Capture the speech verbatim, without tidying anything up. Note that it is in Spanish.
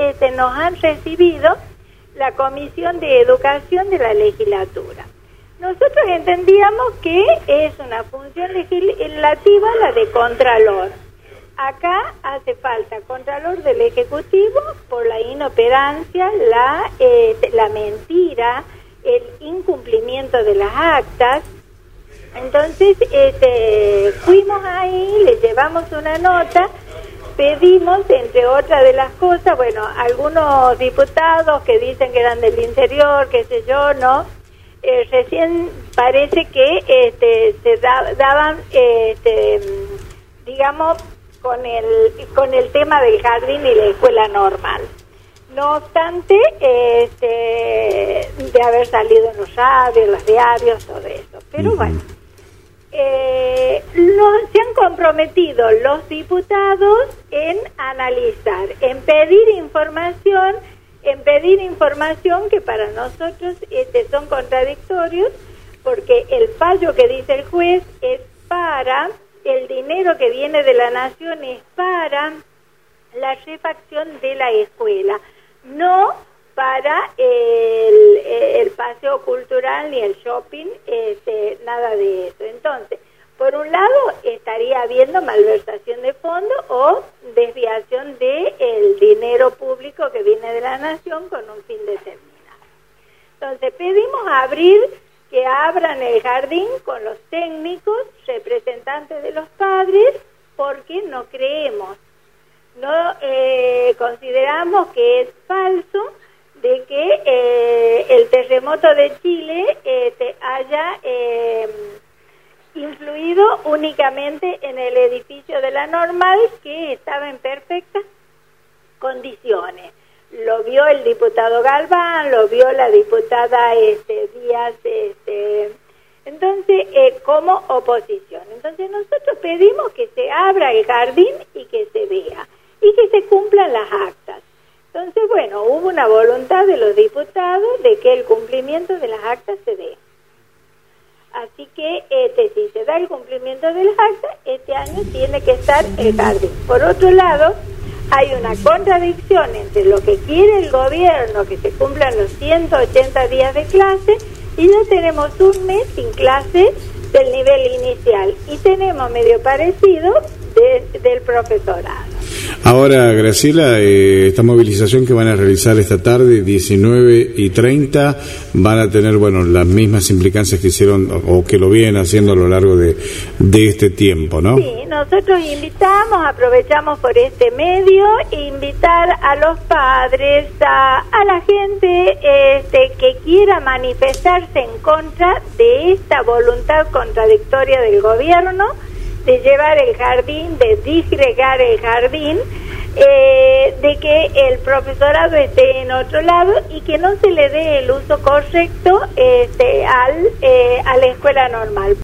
este, nos han recibido la Comisión de Educación de la legislatura. Nosotros entendíamos que es una función legislativa la de Contralor. Acá hace falta Contralor del Ejecutivo por la inoperancia, la, eh, la mentira, el incumplimiento de las actas. Entonces este, fuimos ahí, le llevamos una nota, pedimos, entre otras de las cosas, bueno, algunos diputados que dicen que eran del interior, qué sé yo, ¿no? Eh, recién parece que este, se da, daban, este, digamos, con el con el tema del jardín y la escuela normal. No obstante, este, de haber salido en los radios, los diarios, todo eso. Pero uh-huh. bueno, eh, lo, se han comprometido los diputados en analizar, en pedir información, en pedir información que para nosotros este, son contradictorios, porque el fallo que dice el juez es para... el dinero que viene de la nación es para la refacción de la escuela, no para el, el paseo cultural ni el shopping, este, nada de eso. Entonces, por un lado estaría habiendo malversación de fondos o desviación del dinero público que viene de la nación con un fin determinado. Entonces, pedimos abrir que abran el jardín con los técnicos, representantes de los padres, porque no creemos, no eh, consideramos que es falso de que eh, el terremoto de Chile eh, te haya eh, influido únicamente en el edificio de la Normal, que estaba en perfectas condiciones. Lo vio el diputado Galván, lo vio la diputada este, Díaz, este, entonces, eh, como oposición. Entonces nosotros pedimos que se abra el jardín y que se vea, y que se cumplan las actas. Entonces, bueno, hubo una voluntad de los diputados de que el cumplimiento de las actas se dé. Así que, este, si se da el cumplimiento de las actas, este año tiene que estar el jardín. Por otro lado, hay una contradicción entre lo que quiere el gobierno, que se cumplan los ciento ochenta días de clase, y ya tenemos un mes sin clase del nivel inicial, y tenemos medio parecido de, del profesorado. Ahora, Graciela, eh, esta movilización que van a realizar esta tarde, diecinueve y treinta, van a tener, bueno, las mismas implicancias que hicieron o que lo vienen haciendo a lo largo de, de este tiempo, ¿no? Sí, nosotros invitamos, aprovechamos por este medio, invitar a los padres, a, a la gente este, que quiera manifestarse en contra de esta voluntad contradictoria del gobierno, de llevar el jardín, de disgregar el jardín, eh, de que el profesorado esté en otro lado y que no se le dé el uso correcto este, al, eh, a la escuela normal.